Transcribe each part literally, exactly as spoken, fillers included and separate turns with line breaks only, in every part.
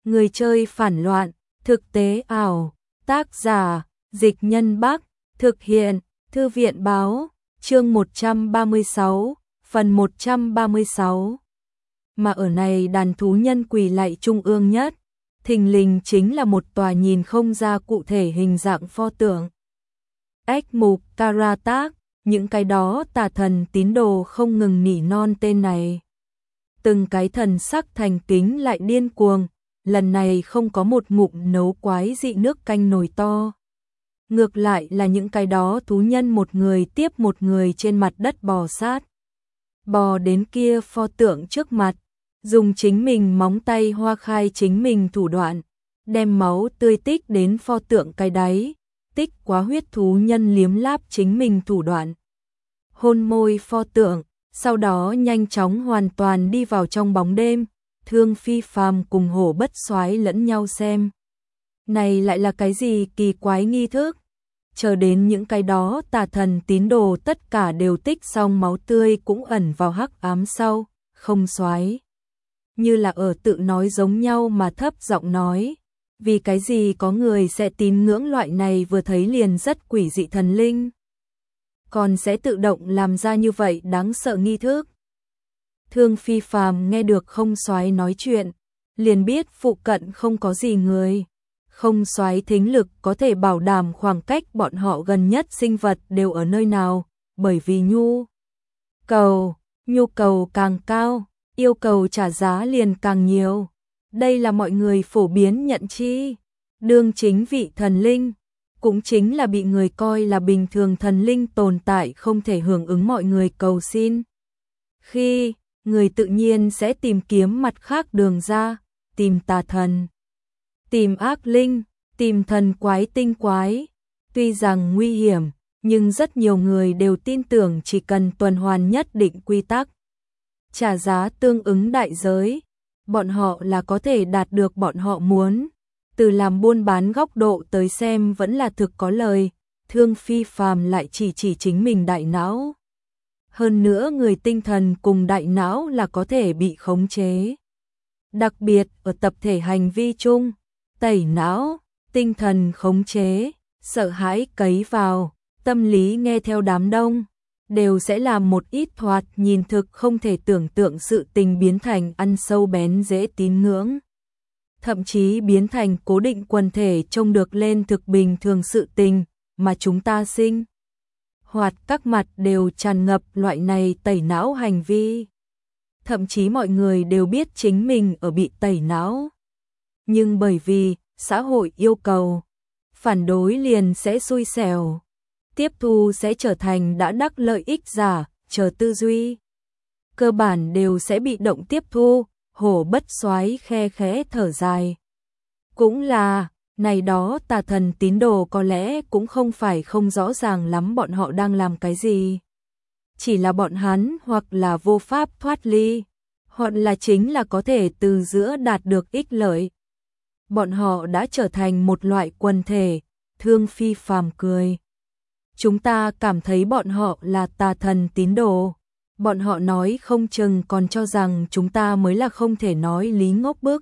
Người chơi phản loạn, thực tế ảo, tác giả, Dịch Nhân Bắc, thực hiện, Thư viện báo, chương một trăm ba mươi sáu, phần một trăm ba mươi sáu. Mà ở này đàn thú nhân quỳ lạy trung ương nhất, thình lình chính là một tòa nhìn không ra cụ thể hình dạng pho tượng. Ếch mục, Karatak, những cái đó tà thần tín đồ không ngừng nỉ non tên này. Từng cái thần sắc thành kính lại điên cuồng, lần này không có một ngụm nấu quái dị nước canh nồi to. Ngược lại là những cái đó thú nhân một người tiếp một người trên mặt đất bò sát. Bò đến kia pho tượng trước mặt, dùng chính mình móng tay hoa khai chính mình thủ đoạn, đem máu tươi tích đến pho tượng cái đáy, tích quá huyết thú nhân liếm láp chính mình thủ đoạn. Hôn môi pho tượng, sau đó nhanh chóng hoàn toàn đi vào trong bóng đêm, Thương Phi Phàm cùng Hổ Bất Soái lẫn nhau xem. Này lại là cái gì kỳ quái nghi thức? Chờ đến những cái đó tà thần tín đồ tất cả đều tích xong máu tươi cũng ẩn vào hắc ám sau, không Soái. Như là ở tự nói giống nhau mà thấp giọng nói, vì cái gì có người sẽ tín ngưỡng loại này vừa thấy liền rất quỷ dị thần linh, còn sẽ tự động làm ra như vậy đáng sợ nghi thức. Thương Phi Phàm nghe được không Soái nói chuyện, liền biết phụ cận không có gì người. Không Soái thính lực có thể bảo đảm khoảng cách bọn họ gần nhất sinh vật đều ở nơi nào, bởi vì nhu cầu, nhu cầu càng cao, yêu cầu trả giá liền càng nhiều. Đây là mọi người phổ biến nhận chi. Đương chính vị thần linh, cũng chính là bị người coi là bình thường thần linh tồn tại không thể hưởng ứng mọi người cầu xin. Khi, người tự nhiên sẽ tìm kiếm mặt khác đường ra, tìm tà thần, tìm ác linh, tìm thần quái tinh quái. Tuy rằng nguy hiểm, nhưng rất nhiều người đều tin tưởng chỉ cần tuần hoàn nhất định quy tắc, trả giá tương ứng đại giới, bọn họ là có thể đạt được bọn họ muốn. Từ làm buôn bán góc độ tới xem vẫn là thực có lời. Thương Phi Phàm lại chỉ chỉ chính mình đại não. Hơn nữa người tinh thần cùng đại não là có thể bị khống chế. Đặc biệt ở tập thể hành vi chung, tẩy não, tinh thần khống chế, sợ hãi cấy vào, tâm lý nghe theo đám đông, đều sẽ làm một ít thoạt nhìn thực không thể tưởng tượng sự tình biến thành ăn sâu bén dễ tín ngưỡng. Thậm chí biến thành cố định quần thể trông được lên thực bình thường sự tình mà chúng ta sinh hoạt các mặt đều tràn ngập loại này tẩy não hành vi. Thậm chí mọi người đều biết chính mình ở bị tẩy não. Nhưng bởi vì xã hội yêu cầu, phản đối liền sẽ xui xẻo, tiếp thu sẽ trở thành đã đắc lợi ích giả, chờ tư duy. Cơ bản đều sẽ bị động tiếp thu. Hổ Bất Soái khe khẽ thở dài. Cũng là, này đó tà thần tín đồ có lẽ cũng không phải không rõ ràng lắm bọn họ đang làm cái gì. Chỉ là bọn hắn hoặc là vô pháp thoát ly, hoặc là chính là có thể từ giữa đạt được ích lợi. Bọn họ đã trở thành một loại quần thể. Thương Phi Phàm cười. Chúng ta cảm thấy bọn họ là tà thần tín đồ. Bọn họ nói không chừng còn cho rằng chúng ta mới là không thể nói lý ngốc bức.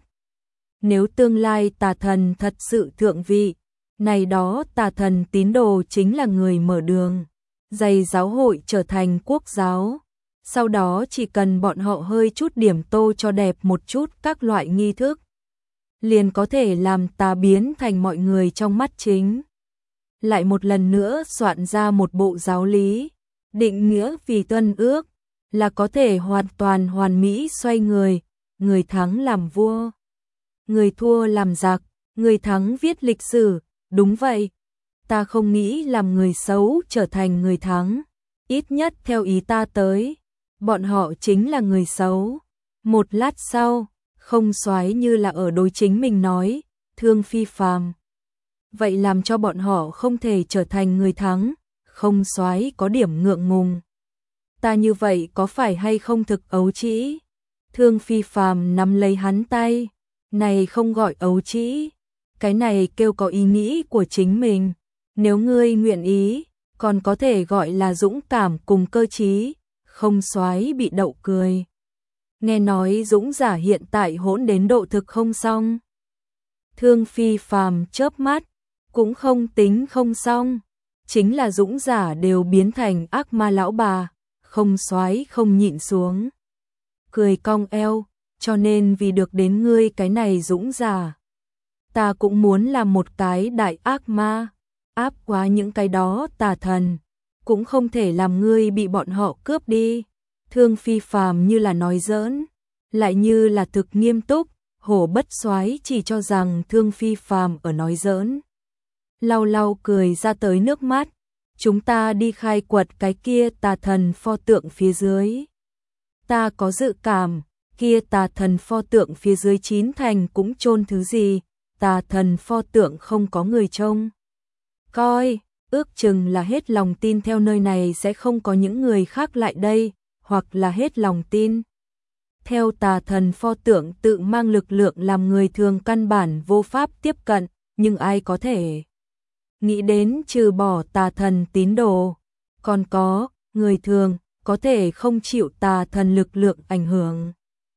Nếu tương lai tà thần thật sự thượng vị, này đó tà thần tín đồ chính là người mở đường, dày giáo hội trở thành quốc giáo. Sau đó chỉ cần bọn họ hơi chút điểm tô cho đẹp một chút các loại nghi thức, liền có thể làm tà biến thành mọi người trong mắt chính. Lại một lần nữa soạn ra một bộ giáo lý, định nghĩa vì tuân ước, là có thể hoàn toàn hoàn mỹ xoay người, người thắng làm vua, người thua làm giặc, người thắng viết lịch sử. Đúng vậy, ta không nghĩ làm người xấu trở thành người thắng, ít nhất theo ý ta tới, bọn họ chính là người xấu. Một lát sau, không Soái như là ở đối chính mình nói, Thương Phi Phàm, vậy làm cho bọn họ không thể trở thành người thắng. Không Soái có điểm ngượng ngùng. Ta như vậy có phải hay không thực ấu trĩ? Thương Phi Phàm nắm lấy hắn tay, này không gọi ấu trĩ, cái này kêu có ý nghĩ của chính mình. Nếu ngươi nguyện ý, còn có thể gọi là dũng cảm cùng cơ trí. Không Soái bị đậu cười. Nghe nói dũng giả hiện tại hỗn đến độ thực không xong, Thương Phi Phàm chớp mắt, cũng không tính không xong, chính là dũng giả đều biến thành ác ma lão bà, không xoái không nhịn xuống. Cười cong eo, cho nên vì được đến ngươi cái này dũng giả, ta cũng muốn làm một cái đại ác ma, áp quá những cái đó tà thần, cũng không thể làm ngươi bị bọn họ cướp đi. Thương Phi Phàm như là nói giỡn, lại như là thực nghiêm túc, Hổ Bất Soái chỉ cho rằng Thương Phi Phàm ở nói giỡn. Lau lau cười ra tới nước mắt, chúng ta đi khai quật cái kia tà thần pho tượng phía dưới. Ta có dự cảm, kia tà thần pho tượng phía dưới chín thành cũng chôn thứ gì, tà thần pho tượng không có người trông coi, ước chừng là hết lòng tin theo nơi này sẽ không có những người khác lại đây, hoặc là hết lòng tin theo tà thần pho tượng tự mang lực lượng làm người thường căn bản vô pháp tiếp cận, nhưng ai có thể nghĩ đến trừ bỏ tà thần tín đồ, còn có người thường có thể không chịu tà thần lực lượng ảnh hưởng.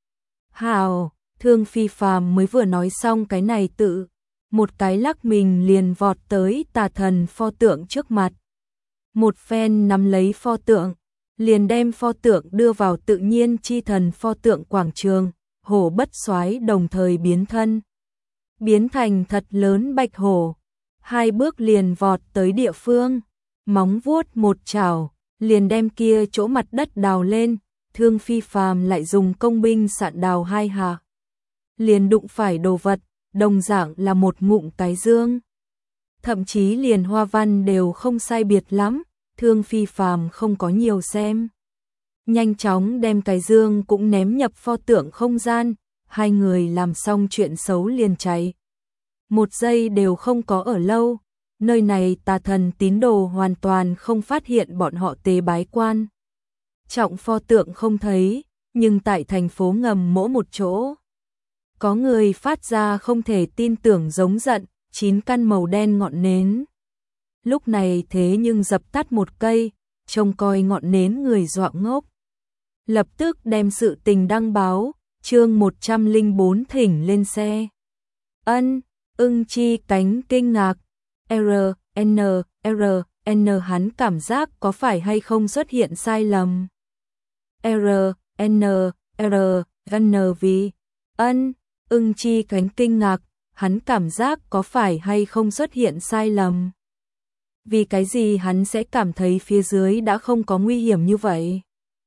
Hào, Thương Phi Phàm mới vừa nói xong cái này tự, một cái lắc mình liền vọt tới tà thần pho tượng trước mặt. Một phen nắm lấy pho tượng, liền đem pho tượng đưa vào tự nhiên chi thần pho tượng quảng trường, Hổ Bất Soái đồng thời biến thân, biến thành thật lớn bạch hổ, hai bước liền vọt tới địa phương, móng vuốt một chảo, liền đem kia chỗ mặt đất đào lên. Thương Phi Phàm lại dùng công binh sạn đào hai hạ, liền đụng phải đồ vật, đồng dạng là một ngụm cái dương. Thậm chí liền hoa văn đều không sai biệt lắm, Thương Phi Phàm không có nhiều xem. Nhanh chóng đem cái dương cũng ném nhập pho tượng không gian, hai người làm xong chuyện xấu liền chạy. Một giây đều không có ở lâu, nơi này tà thần tín đồ hoàn toàn không phát hiện bọn họ tế bái quan trọng pho tượng không thấy, nhưng tại thành phố ngầm mỗi một chỗ, có người phát ra không thể tin tưởng giống giận, chín căn màu đen ngọn nến. Lúc này thế nhưng dập tắt một cây, trông coi ngọn nến người dọa ngốc. Lập tức đem sự tình đăng báo, chương một trăm lẻ bốn thỉnh lên xe. Ân, Ưng Chi Cánh kinh ngạc, R, N, R, N hắn cảm giác có phải hay không xuất hiện sai lầm. R, N, R, N vì, Ân, Ưng Chi Cánh kinh ngạc, hắn cảm giác có phải hay không xuất hiện sai lầm. Vì cái gì hắn sẽ cảm thấy phía dưới đã không có nguy hiểm như vậy?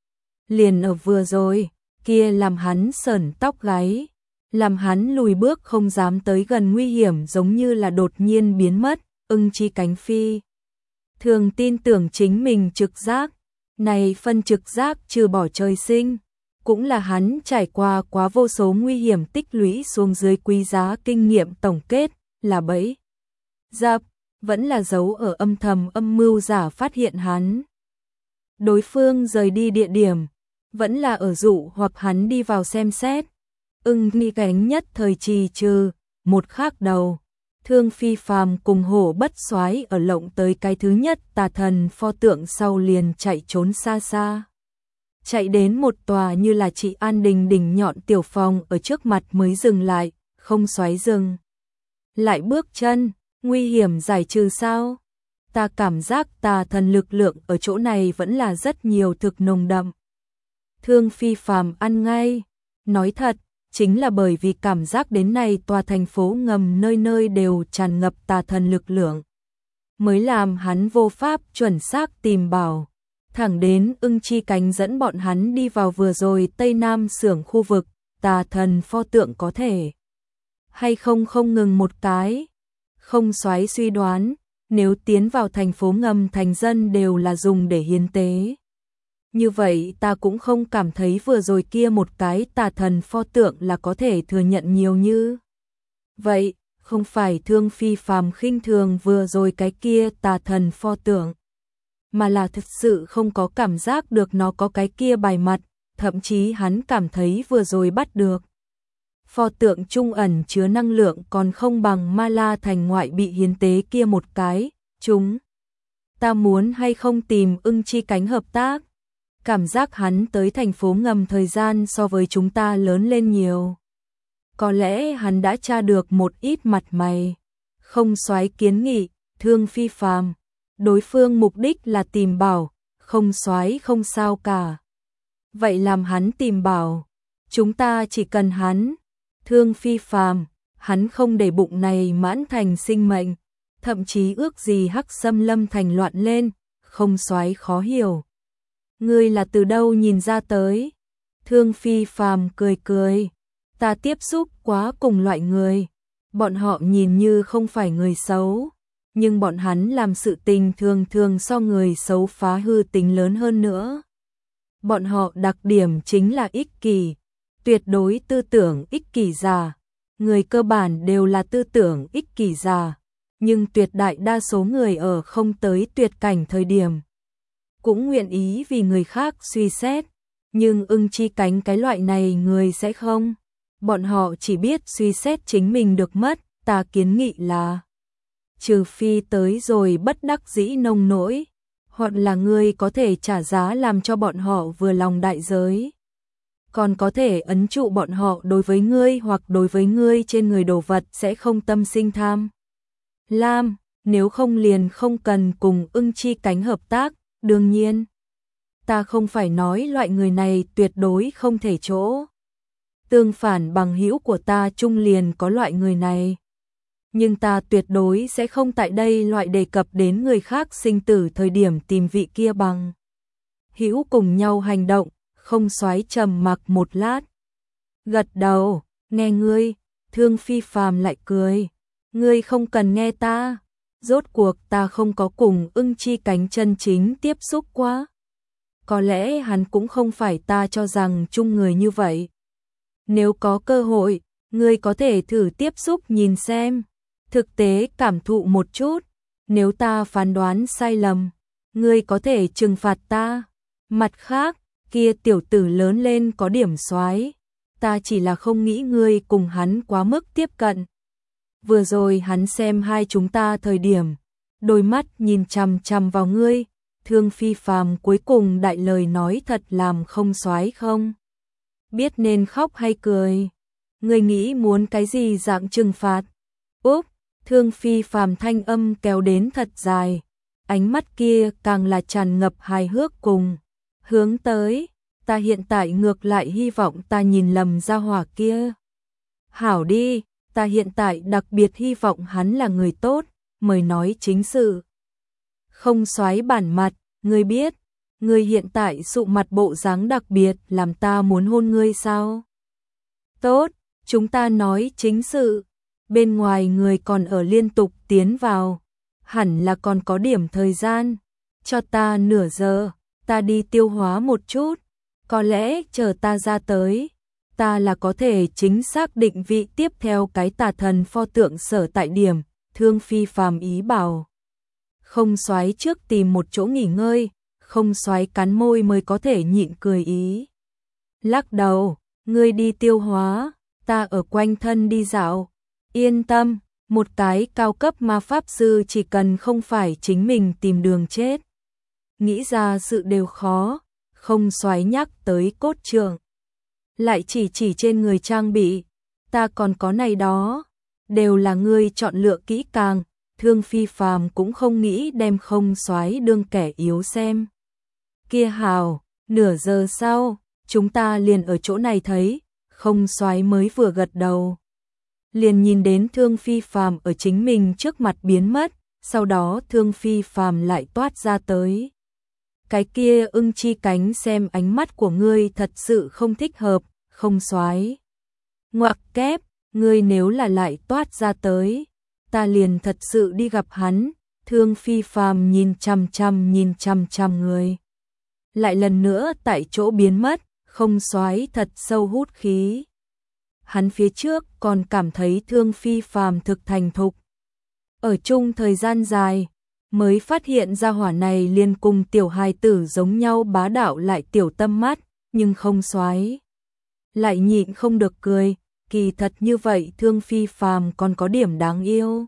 Liền ở vừa rồi, kia làm hắn sởn tóc gáy, làm hắn lùi bước không dám tới gần nguy hiểm giống như là đột nhiên biến mất. Ưng Chi Cánh phi thường tin tưởng chính mình trực giác, này phân trực giác trừ bỏ trời sinh, cũng là hắn trải qua quá vô số nguy hiểm tích lũy xuống dưới quý giá kinh nghiệm tổng kết, là bẫy dập, vẫn là dấu ở âm thầm âm mưu giả phát hiện hắn. Đối phương rời đi địa điểm, vẫn là ở dụ hoặc hắn đi vào xem xét. Ưng Chi Cánh nhất thời trì trừ, một khác đầu. Thương Phi Phàm cùng Hổ Bất Soái ở lộng tới cái thứ nhất tà thần pho tượng sau liền chạy trốn xa xa. Chạy đến một tòa như là Trị An Đình đỉnh nhọn tiểu phòng ở trước mặt mới dừng lại, không xoáy dừng. Lại bước chân, nguy hiểm giải trừ sao? Ta cảm giác tà thần lực lượng ở chỗ này vẫn là rất nhiều thực nồng đậm. Thương Phi Phàm ăn ngay, nói thật, chính là bởi vì cảm giác đến này tòa thành phố ngầm nơi nơi đều tràn ngập tà thần lực lượng, mới làm hắn vô pháp chuẩn xác tìm bảo. Thẳng đến Ưng Chi Cánh dẫn bọn hắn đi vào vừa rồi Tây Nam xưởng khu vực, tà thần pho tượng có thể hay không không ngừng một cái. Không xoáy suy đoán, nếu tiến vào thành phố ngầm thành dân đều là dùng để hiến tế. Như vậy ta cũng không cảm thấy vừa rồi kia một cái tà thần pho tượng là có thể thừa nhận nhiều như. Vậy, không phải Thương Phi Phàm khinh thường vừa rồi cái kia tà thần pho tượng, mà là thực sự không có cảm giác được nó có cái kia bài mặt, thậm chí hắn cảm thấy vừa rồi bắt được. Pho tượng trung ẩn chứa năng lượng còn không bằng Ma La thành ngoại bị hiến tế kia một cái, chúng. Ta muốn hay không tìm Ưng Chi Cánh hợp tác? Cảm giác hắn tới thành phố ngầm thời gian so với chúng ta lớn lên nhiều. Có lẽ hắn đã tra được một ít mặt mày. Không soái kiến nghị, Thương Phi Phàm, đối phương mục đích là tìm bảo, không soái không sao cả. Vậy làm hắn tìm bảo, chúng ta chỉ cần hắn. Thương Phi Phàm, hắn không để bụng này mãn thành sinh mệnh, thậm chí ước gì Hắc Xâm Lâm thành loạn lên, không soái khó hiểu. Ngươi là từ đâu nhìn ra tới? Thương Phi Phàm cười cười, ta tiếp xúc quá cùng loại người, bọn họ nhìn như không phải người xấu, nhưng bọn hắn làm sự tình thường thường so người xấu phá hư tính lớn hơn nữa. Bọn họ đặc điểm chính là ích kỷ, tuyệt đối tư tưởng ích kỷ già. Người cơ bản đều là tư tưởng ích kỷ già, nhưng tuyệt đại đa số người ở không tới tuyệt cảnh thời điểm cũng nguyện ý vì người khác suy xét, nhưng Ưng Chi Cánh cái loại này người sẽ không. Bọn họ chỉ biết suy xét chính mình được mất, ta kiến nghị là trừ phi tới rồi bất đắc dĩ nông nỗi, hoặc là ngươi có thể trả giá làm cho bọn họ vừa lòng đại giới. Còn có thể ấn trụ bọn họ đối với ngươi hoặc đối với ngươi trên người đồ vật sẽ không tâm sinh tham lam, nếu không liền không cần cùng Ưng Chi Cánh hợp tác, đương nhiên. Ta không phải nói loại người này tuyệt đối không thể chỗ. Tương phản bằng hữu của ta chung liền có loại người này. Nhưng ta tuyệt đối sẽ không tại đây loại đề cập đến người khác sinh tử thời điểm tìm vị kia bằng hữu cùng nhau hành động. Không soái trầm mặc một lát, gật đầu, nghe ngươi. Thương Phi Phàm lại cười, ngươi không cần nghe ta, rốt cuộc ta không có cùng Ưng Chi Cánh chân chính tiếp xúc quá. Có lẽ hắn cũng không phải ta cho rằng chung người như vậy. Nếu có cơ hội, ngươi có thể thử tiếp xúc nhìn xem, thực tế cảm thụ một chút, nếu ta phán đoán sai lầm, ngươi có thể trừng phạt ta. Mặt khác, kia tiểu tử lớn lên có điểm soái, ta chỉ là không nghĩ ngươi cùng hắn quá mức tiếp cận. Vừa rồi hắn xem hai chúng ta thời điểm, đôi mắt nhìn chằm chằm vào ngươi. Thương Phi Phàm cuối cùng đại lời nói thật làm không soái không biết nên khóc hay cười. Ngươi nghĩ muốn cái gì dạng trừng phạt? Úp, Thương Phi Phàm thanh âm kéo đến thật dài, ánh mắt kia càng là tràn ngập hài hước cùng hướng tới. Ta hiện tại ngược lại hy vọng ta nhìn lầm gia hỏa kia. Hảo đi, ta hiện tại đặc biệt hy vọng hắn là người tốt, mời nói chính sự. Không soái bản mặt, ngươi biết, ngươi hiện tại sụ mặt bộ dáng đặc biệt làm ta muốn hôn ngươi sao? Tốt, chúng ta nói chính sự. Bên ngoài người còn ở liên tục tiến vào, hẳn là còn có điểm thời gian. Cho ta nửa giờ, ta đi tiêu hóa một chút. Có lẽ chờ ta ra tới, ta là có thể chính xác định vị tiếp theo cái tà thần pho tượng sở tại điểm. Thương Phi Phàm ý bảo không soái trước tìm một chỗ nghỉ ngơi, không soái cắn môi mới có thể nhịn cười ý. Lắc đầu, ngươi đi tiêu hóa, ta ở quanh thân đi dạo. Yên tâm, một cái cao cấp ma pháp sư chỉ cần không phải chính mình tìm đường chết, nghĩ ra sự đều khó. Không soái nhắc tới cốt trượng, lại chỉ chỉ trên người trang bị, ta còn có này đó, đều là ngươi chọn lựa kỹ càng. Thương Phi Phàm cũng không nghĩ đem không soái đương kẻ yếu xem. Kia hào, nửa giờ sau, chúng ta liền ở chỗ này thấy. Không soái mới vừa gật đầu, liền nhìn đến Thương Phi Phàm ở chính mình trước mặt biến mất, sau đó Thương Phi Phàm lại toát ra tới. Cái kia Ưng Chi Cánh xem ánh mắt của ngươi thật sự không thích hợp, không soái. Ngoặc kép, ngươi nếu là lại toát ra tới, ta liền thật sự đi gặp hắn. Thương Phi Phàm nhìn chằm chằm nhìn chằm chằm người, lại lần nữa tại chỗ biến mất. Không soái thật sâu hút khí. Hắn phía trước còn cảm thấy Thương Phi Phàm thực thành thục, ở chung thời gian dài, mới phát hiện ra hỏa này liền cùng tiểu hài tử giống nhau bá đạo lại tiểu tâm mắt, nhưng không soái. Lại nhịn không được cười, kỳ thật như vậy Thương Phi Phàm còn có điểm đáng yêu.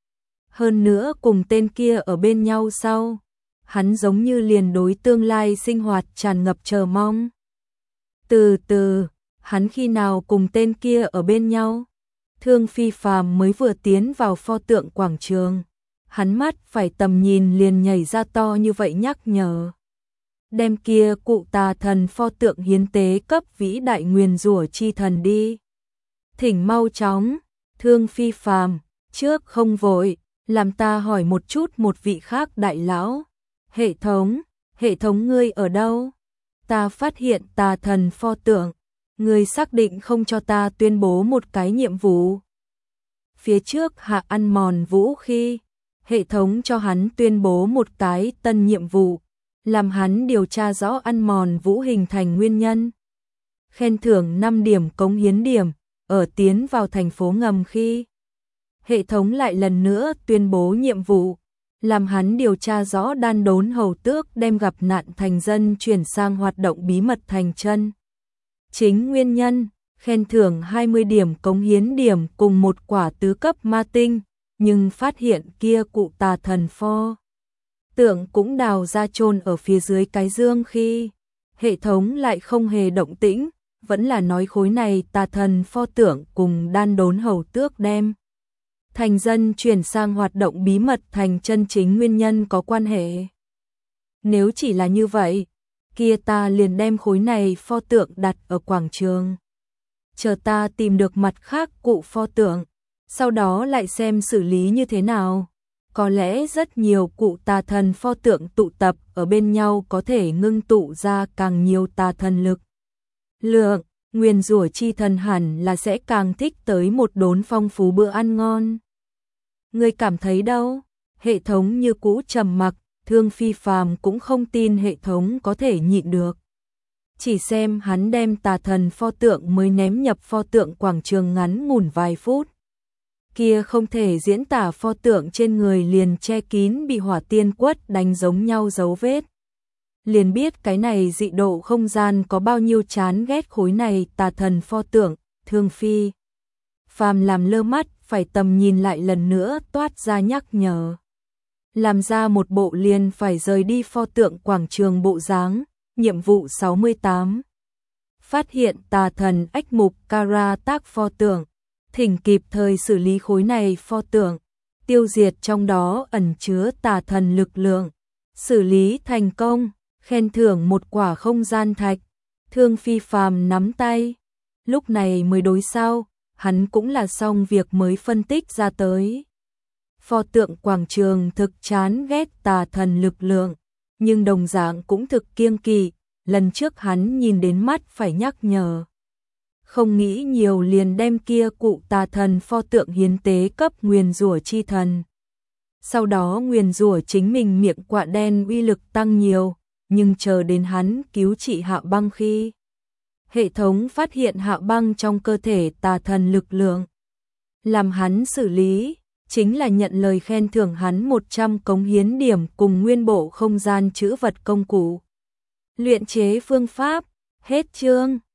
Hơn nữa cùng tên kia ở bên nhau sau, hắn giống như liền đối tương lai sinh hoạt tràn ngập chờ mong. Từ từ, hắn khi nào cùng tên kia ở bên nhau? Thương Phi Phàm mới vừa tiến vào pho tượng quảng trường, hắn mắt phải tầm nhìn liền nhảy ra to như vậy nhắc nhở. Đem kia cụ tà thần pho tượng hiến tế cấp vĩ đại nguyền rủa chi thần đi. Thỉnh mau chóng, Thương Phi Phàm, trước không vội, làm ta hỏi một chút một vị khác đại lão. Hệ thống, hệ thống ngươi ở đâu? Ta phát hiện tà thần pho tượng, ngươi xác định không cho ta tuyên bố một cái nhiệm vụ. Phía trước hạ ăn mòn vũ khi, hệ thống cho hắn tuyên bố một cái tân nhiệm vụ, làm hắn điều tra rõ ăn mòn vũ hình thành nguyên nhân. Khen thưởng năm điểm cống hiến điểm, ở tiến vào thành phố ngầm khi. Hệ thống lại lần nữa tuyên bố nhiệm vụ, làm hắn điều tra rõ đan đốn hầu tước đem gặp nạn thành dân chuyển sang hoạt động bí mật thành chân. Chính nguyên nhân, khen thưởng hai mươi điểm cống hiến điểm cùng một quả tứ cấp ma tinh, nhưng phát hiện kia cụ tà thần pho tượng cũng đào ra chôn ở phía dưới cái dương khi hệ thống lại không hề động tĩnh, vẫn là nói khối này tà thần pho tượng cùng đan đốn hầu tước đem thành dân chuyển sang hoạt động bí mật thành chân chính nguyên nhân có quan hệ. Nếu chỉ là như vậy, kia ta liền đem khối này pho tượng đặt ở quảng trường. Chờ ta tìm được mặt khác cụ pho tượng, sau đó lại xem xử lý như thế nào. Có lẽ rất nhiều cụ tà thần pho tượng tụ tập ở bên nhau có thể ngưng tụ ra càng nhiều tà thần lực. Lượng, nguyền rủa chi thần hẳn là sẽ càng thích tới một đốn phong phú bữa ăn ngon. Ngươi cảm thấy đâu? Hệ thống như cũ trầm mặc, Thương Phi Phàm cũng không tin hệ thống có thể nhịn được. Chỉ xem hắn đem tà thần pho tượng mới ném nhập pho tượng quảng trường ngắn ngủn vài phút. Kia không thể diễn tả pho tượng trên người liền che kín bị hỏa tiên quất đánh giống nhau dấu vết. Liền biết cái này dị độ không gian có bao nhiêu chán ghét khối này tà thần pho tượng. Thương Phi Phàm làm lơ mắt, phải tầm nhìn lại lần nữa toát ra nhắc nhở. Làm ra một bộ liền phải rời đi pho tượng quảng trường bộ dáng. Nhiệm vụ sáu mươi tám. Phát hiện tà thần ách mục Kara tác pho tượng. Thỉnh kịp thời xử lý khối này pho tượng. Tiêu diệt trong đó ẩn chứa tà thần lực lượng. Xử lý thành công. Khen thưởng một quả không gian thạch. Thương Phi Phàm nắm tay. Lúc này mới đối sao. Hắn cũng là xong việc mới phân tích ra tới. Pho tượng quảng trường thực chán ghét tà thần lực lượng, nhưng đồng dạng cũng thực kiêng kỵ, lần trước hắn nhìn đến mắt phải nhắc nhở. Không nghĩ nhiều liền đem kia cụ tà thần pho tượng hiến tế cấp nguyền rủa chi thần. Sau đó nguyền rủa chính mình miệng quạ đen uy lực tăng nhiều, nhưng chờ đến hắn cứu trị Hạ Băng khi hệ thống phát hiện Hạ Băng trong cơ thể tà thần lực lượng. Làm hắn xử lý, chính là nhận lời khen thưởng hắn một trăm cống hiến điểm cùng nguyên bộ không gian trữ vật công cụ. Luyện chế phương pháp, hết chương.